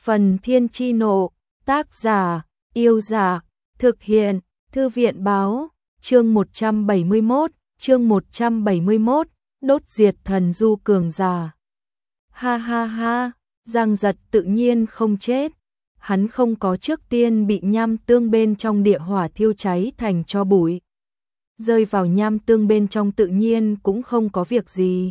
Phần Thiên Chi Nộ, tác giả, Yêu Dạ, thực hiện, Thư viện Báo, chương 171, đốt diệt thần du cường giả. Ha ha ha, Giang Giật tự nhiên không chết, hắn không có trước tiên bị nham tương bên trong địa hỏa thiêu cháy thành tro bụi. Rơi vào nham tương bên trong tự nhiên cũng không có việc gì.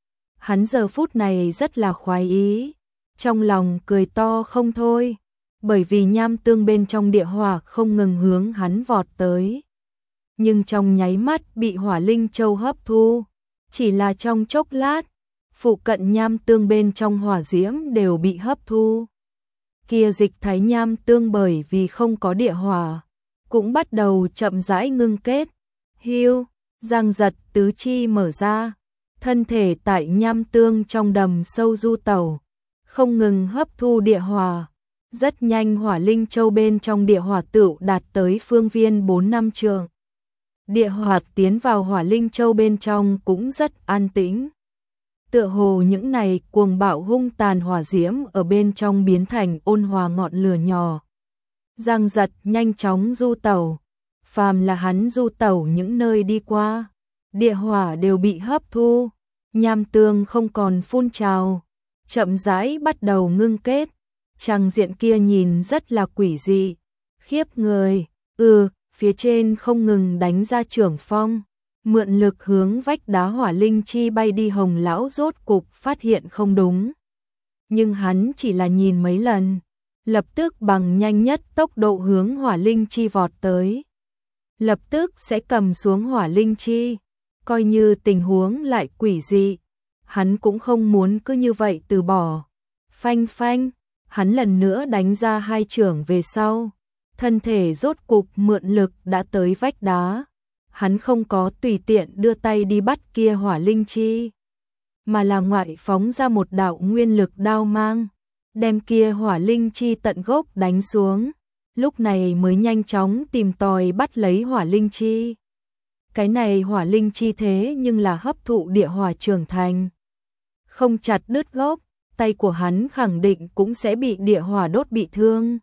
Hắn giờ phút này rất là khoái ý, trong lòng cười to không thôi, bởi vì nham tương bên trong địa hỏa không ngừng hướng hắn vọt tới. Nhưng trong nháy mắt bị hỏa linh châu hấp thu, chỉ là trong chốc lát, phụ cận nham tương bên trong hỏa diễm đều bị hấp thu. Kia dịch thái nham tương bởi vì không có địa hỏa, cũng bắt đầu chậm rãi ngưng kết. Hiu, Giang Giật tứ chi mở ra, thân thể tại nham tương trong đầm sâu du tẩu, không ngừng hấp thu địa hỏa. Rất nhanh hỏa linh châu bên trong địa hỏa tựu đạt tới phương viên 4-5 trượng. Địa hỏa tiến vào hỏa linh châu bên trong cũng rất an tĩnh. Tựa hồ những này cuồng bạo hung tàn hỏa diễm ở bên trong biến thành ôn hòa ngọn lửa nhỏ. Giang Giật nhanh chóng du tẩu, phàm là hắn du tẩu những nơi đi qua, địa hỏa đều bị hấp thu, nham tương không còn phun trào, chậm rãi bắt đầu ngưng kết. Trang diện kia nhìn rất là quỷ dị, khiếp người. Phía trên không ngừng đánh ra trưởng phong, mượn lực hướng vách đá hỏa linh chi bay đi. Hồng lão rốt cục phát hiện không đúng, nhưng hắn chỉ là nhìn mấy lần, lập tức bằng nhanh nhất tốc độ hướng hỏa linh chi vọt tới. Lập tức sẽ cầm xuống hỏa linh chi, coi như tình huống lại quỷ dị, hắn cũng không muốn cứ như vậy từ bỏ. Phanh phanh, hắn lần nữa đánh ra 2 chưởng về sau, thân thể rốt cục mượn lực đã tới vách đá. Hắn không có tùy tiện đưa tay đi bắt kia hỏa linh chi, mà là ngoại phóng ra một đạo nguyên lực đao mang, đem kia hỏa linh chi tận gốc đánh xuống. Lúc này mới nhanh chóng tìm tòi bắt lấy hỏa linh chi. Cái này hỏa linh chi thế nhưng là hấp thụ địa hỏa trưởng thành, không chặt đứt gốc, tay của hắn khẳng định cũng sẽ bị địa hỏa đốt bị thương.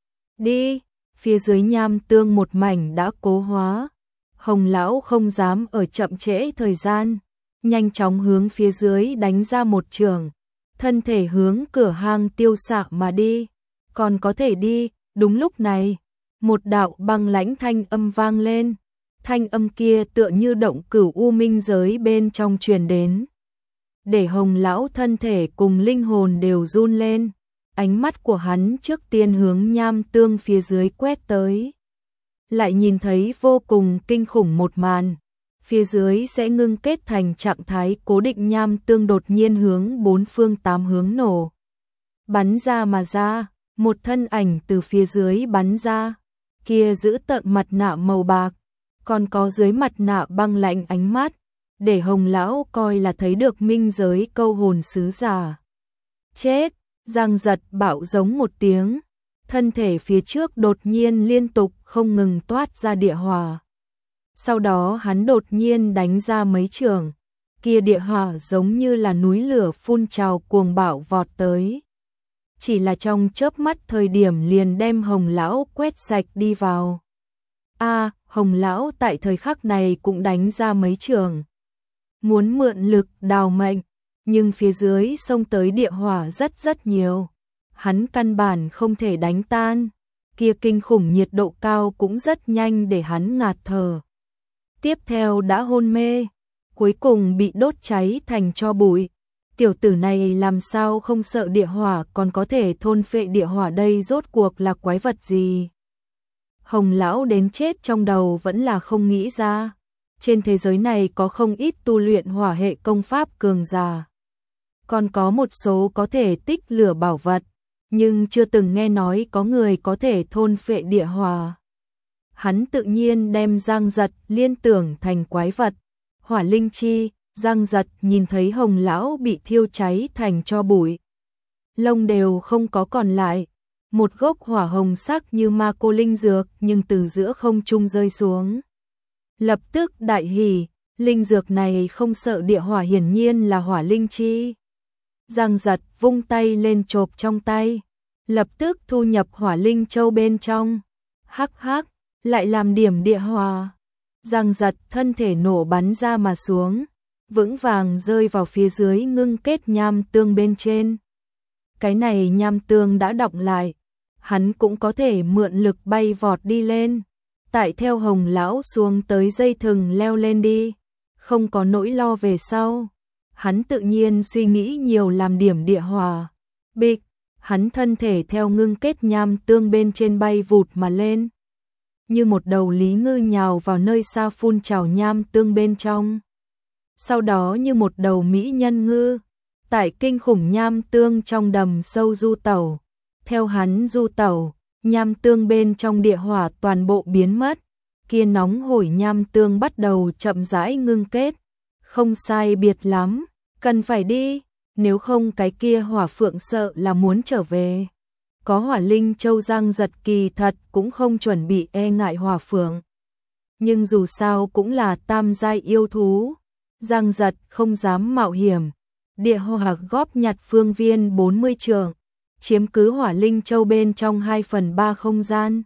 Đi, phía dưới nham tương một mảnh đã cố hóa. Hồng lão không dám ở chậm trễ thời gian, nhanh chóng hướng phía dưới đánh ra một chưởng, thân thể hướng cửa hang tiêu xạ mà đi. Còn có thể đi. Đúng lúc này, một đạo băng lãnh thanh âm vang lên, thanh âm kia tựa như động cửu u minh giới bên trong truyền đến, để Hồng lão thân thể cùng linh hồn đều run lên. Ánh mắt của hắn trước tiên hướng nham tương phía dưới quét tới, lại nhìn thấy vô cùng kinh khủng một màn. Phía dưới sẽ ngưng kết thành trạng thái cố định, nham tương đột nhiên hướng 4 phương 8 hướng nổ bắn ra mà ra. Một thân ảnh từ phía dưới bắn ra, kia giữ tận mặt nạ màu bạc, còn có dưới mặt nạ băng lạnh ánh mắt, để Hồng lão coi là thấy được minh giới câu hồn sứ giả. Chết! Giang Giật bạo giống một tiếng, thân thể phía trước đột nhiên liên tục không ngừng toát ra địa hỏa. Sau đó hắn đột nhiên đánh ra mấy chưởng, kia địa hỏa giống như là núi lửa phun trào cuồng bạo vọt tới. Chỉ là trong chớp mắt thời điểm liền đem Hồng lão quét sạch đi vào. Hồng lão tại thời khắc này cũng đánh ra mấy chưởng, muốn mượn lực đào mệnh, nhưng phía dưới xông tới địa hỏa rất nhiều, hắn căn bản không thể đánh tan. Kia kinh khủng nhiệt độ cao cũng rất nhanh để hắn ngạt thở. Tiếp theo đã hôn mê, cuối cùng bị đốt cháy thành tro bụi. Tiểu tử này làm sao không sợ địa hỏa, còn có thể thôn phệ địa hỏa, đây rốt cuộc là quái vật gì? Hồng lão đến chết trong đầu vẫn là không nghĩ ra. Trên thế giới này có không ít tu luyện hỏa hệ công pháp cường giả, còn có một số có thể tích lửa bảo vật, nhưng chưa từng nghe nói có người có thể thôn phệ địa hỏa. Hắn tự nhiên đem Giang Giật liên tưởng thành quái vật. Hỏa linh chi. Giang Giật nhìn thấy Hồng lão bị thiêu cháy thành tro bụi, lông đều không có còn lại, một gốc hỏa hồng sắc như ma cô linh dược nhưng từ giữa không trung rơi xuống. Lập tức đại hỉ, linh dược này không sợ địa hỏa, hiển nhiên là hỏa linh chi. Giang Giật vung tay lên chộp trong tay, lập tức thu nhập Hỏa Linh Châu bên trong. Hắc hắc, lại làm điểm địa hòa. Giang giật thân thể nổ bắn ra mà xuống, vững vàng rơi vào phía dưới ngưng kết nham tương bên trên. Cái này nham tương đã đọng lại, hắn cũng có thể mượn lực bay vọt đi lên. Tại theo Hồng lão xuống tới dây thừng leo lên đi, không có nỗi lo về sau. Hắn tự nhiên suy nghĩ nhiều làm điểm địa hòa. Bịch, hắn thân thể theo ngưng kết nham tương bên trên bay vụt mà lên. Như một đầu lý ngư nhào vào nơi xa phun trào nham tương bên trong. Sau đó như một đầu mỹ nhân ngư, tại kinh khủng nham tương trong đầm sâu du tẩu. Theo hắn du tẩu, nham tương bên trong địa hỏa toàn bộ biến mất. Kia nóng hổi nham tương bắt đầu chậm rãi ngưng kết. Không sai biệt lắm, cần phải đi, nếu không cái kia Hỏa Phượng sợ là muốn trở về. Có Hỏa Linh Châu Giang giật kỳ thật cũng không chuẩn bị e ngại Hỏa Phượng. Nhưng dù sao cũng là tam giai yêu thú, Giang giật không dám mạo hiểm. Địa hỏa góp nhặt phương viên 40 trượng, chiếm cứ Hỏa Linh Châu bên trong 2/3 không gian.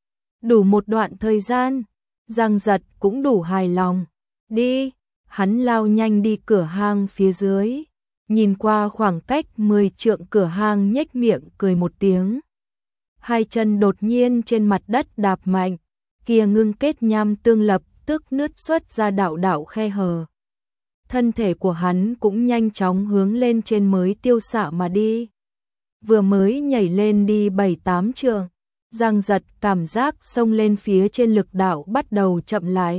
Đủ một đoạn thời gian, Giang giật cũng đủ hài lòng. Đi, hắn lao nhanh đi cửa hang phía dưới. Nhìn qua khoảng cách 10 trượng cửa hang nhếch miệng cười một tiếng. Hai chân đột nhiên trên mặt đất đạp mạnh, kia ngưng kết nham tương lập tức nứt xuất ra đạo đạo khe hở. Thân thể của hắn cũng nhanh chóng hướng lên trên mới tiêu xạ mà đi. Vừa mới nhảy lên đi 7-8 trượng, Giang giật cảm giác xông lên phía trên lực đạo bắt đầu chậm lại.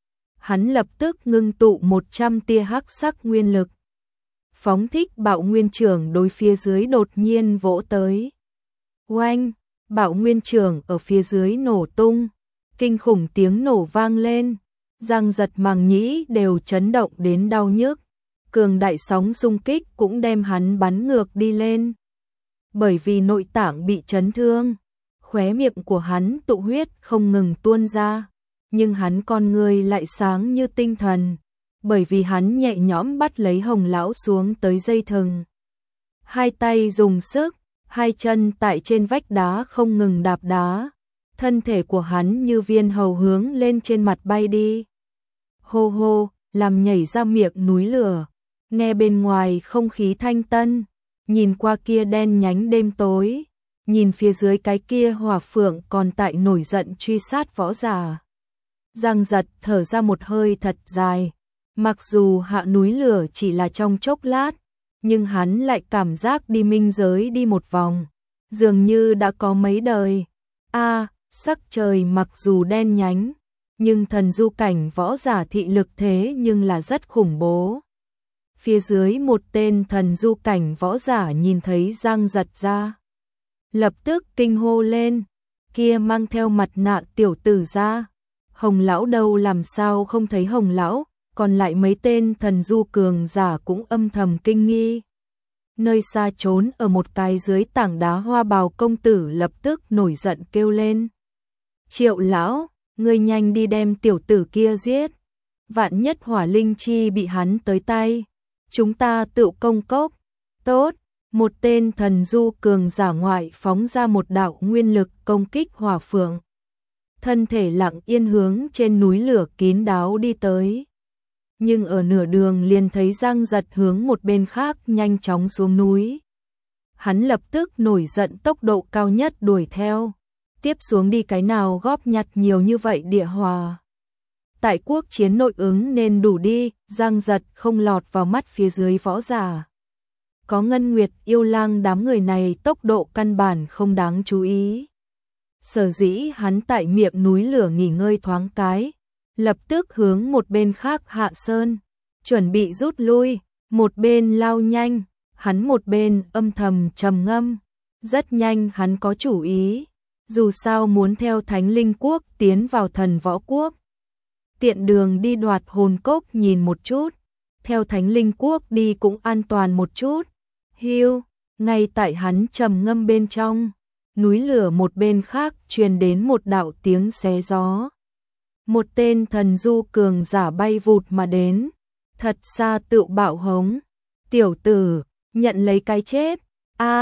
Hắn lập tức ngưng tụ 100 tia hắc sắc nguyên lực. Phóng thích Bạo Nguyên Chưởng đối phía dưới đột nhiên vỗ tới. Oanh, Bạo Nguyên Chưởng ở phía dưới nổ tung, kinh khủng tiếng nổ vang lên. Giang giật màng nhĩ đều chấn động đến đau nhức. Cường đại sóng xung kích cũng đem hắn bắn ngược đi lên. Bởi vì nội tạng bị chấn thương, khóe miệng của hắn tụ huyết không ngừng tuôn ra, nhưng hắn con người lại sáng như tinh thần, bởi vì hắn nhẹ nhõm bắt lấy Hồng lão xuống tới dây thừng. Hai tay dùng sức, hai chân tại trên vách đá không ngừng đạp đá, thân thể của hắn như viên hầu hướng lên trên mặt bay đi. Hô hô, làm nhảy ra miệng núi lửa, nghe bên ngoài không khí thanh tân, nhìn qua kia đen nhánh đêm tối, nhìn phía dưới cái kia Hỏa Phượng còn tại nổi giận truy sát võ giả. Giang giật thở ra một hơi thật dài, mặc dù hạ núi lửa chỉ là trong chốc lát, nhưng hắn lại cảm giác đi minh giới đi một vòng, dường như đã có mấy đời. Sắc trời mặc dù đen nhánh, nhưng thần du cảnh võ giả thị lực thế nhưng là rất khủng bố. Phía dưới một tên thần du cảnh võ giả nhìn thấy Giang giật ra, lập tức kinh hô lên, kia mang theo mặt nạ tiểu tử ra. Hồng lão đâu làm sao không thấy Hồng lão, còn lại mấy tên thần du cường giả cũng âm thầm kinh nghi. Nơi xa trốn ở một cái dưới tảng đá Hoa Bào công tử lập tức nổi giận kêu lên. Triệu lão, ngươi nhanh đi đem tiểu tử kia giết. Vạn nhất hỏa linh chi bị hắn tới tay, chúng ta tự công cốc. Tốt, một tên thần du cường giả ngoại phóng ra một đạo nguyên lực công kích Hỏa Phượng. Thân thể lặng yên hướng trên núi lửa kín đáo đi tới. Nhưng ở nửa đường liền thấy Giang giật hướng một bên khác nhanh chóng xuống núi. Hắn lập tức nổi giận tốc độ cao nhất đuổi theo. Tiếp xuống đi cái nào góp nhặt nhiều như vậy địa hòa. Tại quốc chiến nội ứng nên đủ đi, Giang giật không lọt vào mắt phía dưới võ giả. Có Ngân Nguyệt yêu lang đám người này tốc độ căn bản không đáng chú ý. Sở dĩ hắn tại miệng núi lửa nghỉ ngơi thoáng cái, lập tức hướng một bên khác hạ sơn, chuẩn bị rút lui, một bên lao nhanh, hắn một bên âm thầm trầm ngâm. Rất nhanh hắn có chủ ý, dù sao muốn theo Thánh Linh Quốc tiến vào Thần Võ Quốc. Tiện đường đi đoạt hồn cốc nhìn một chút, theo Thánh Linh Quốc đi cũng an toàn một chút. Hiu, ngay tại hắn trầm ngâm bên trong, núi lửa một bên khác truyền đến một đạo tiếng xé gió. Một tên thần du cường giả bay vụt mà đến, thật xa tự bạo hống. Tiểu tử, nhận lấy cái chết.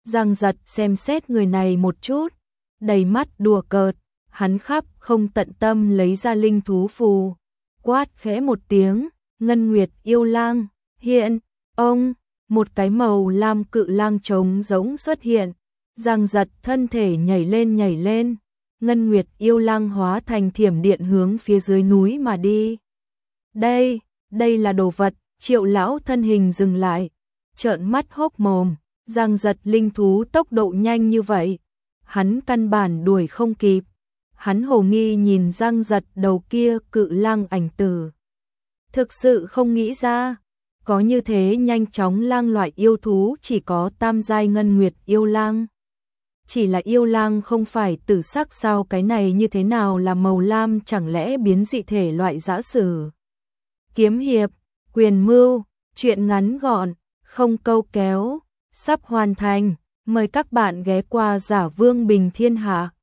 Giang Giật xem xét người này một chút, đầy mắt đùa cợt, hắn khắp không tận tâm lấy ra linh thú phù, quát khẽ một tiếng, Ngân Nguyệt yêu lang, hiện, ông, một cái màu lam cự lang trống giống xuất hiện, Giang Giật thân thể nhảy lên, Ngân Nguyệt yêu lang hóa thành thiểm điện hướng phía dưới núi mà đi. Đây là đồ vật, Triệu lão thân hình dừng lại, trợn mắt hốc mồm, Giang Giật linh thú tốc độ nhanh như vậy, hắn căn bản đuổi không kịp. Hắn hồ nghi nhìn Giang Giật đầu kia cự lang ảnh tử. Thực sự không nghĩ ra, có như thế nhanh chóng lang loại yêu thú chỉ có tam giai Ngân Nguyệt yêu lang. Chỉ là yêu lang không phải tử sắc sao, cái này như thế nào là màu lam, chẳng lẽ biến dị thể loại dã sử. Kiếm hiệp, quyền mưu, chuyện ngắn gọn, không câu kéo, sắp hoàn thành, mời các bạn ghé qua Giả Vương Bình Thiên Hạ.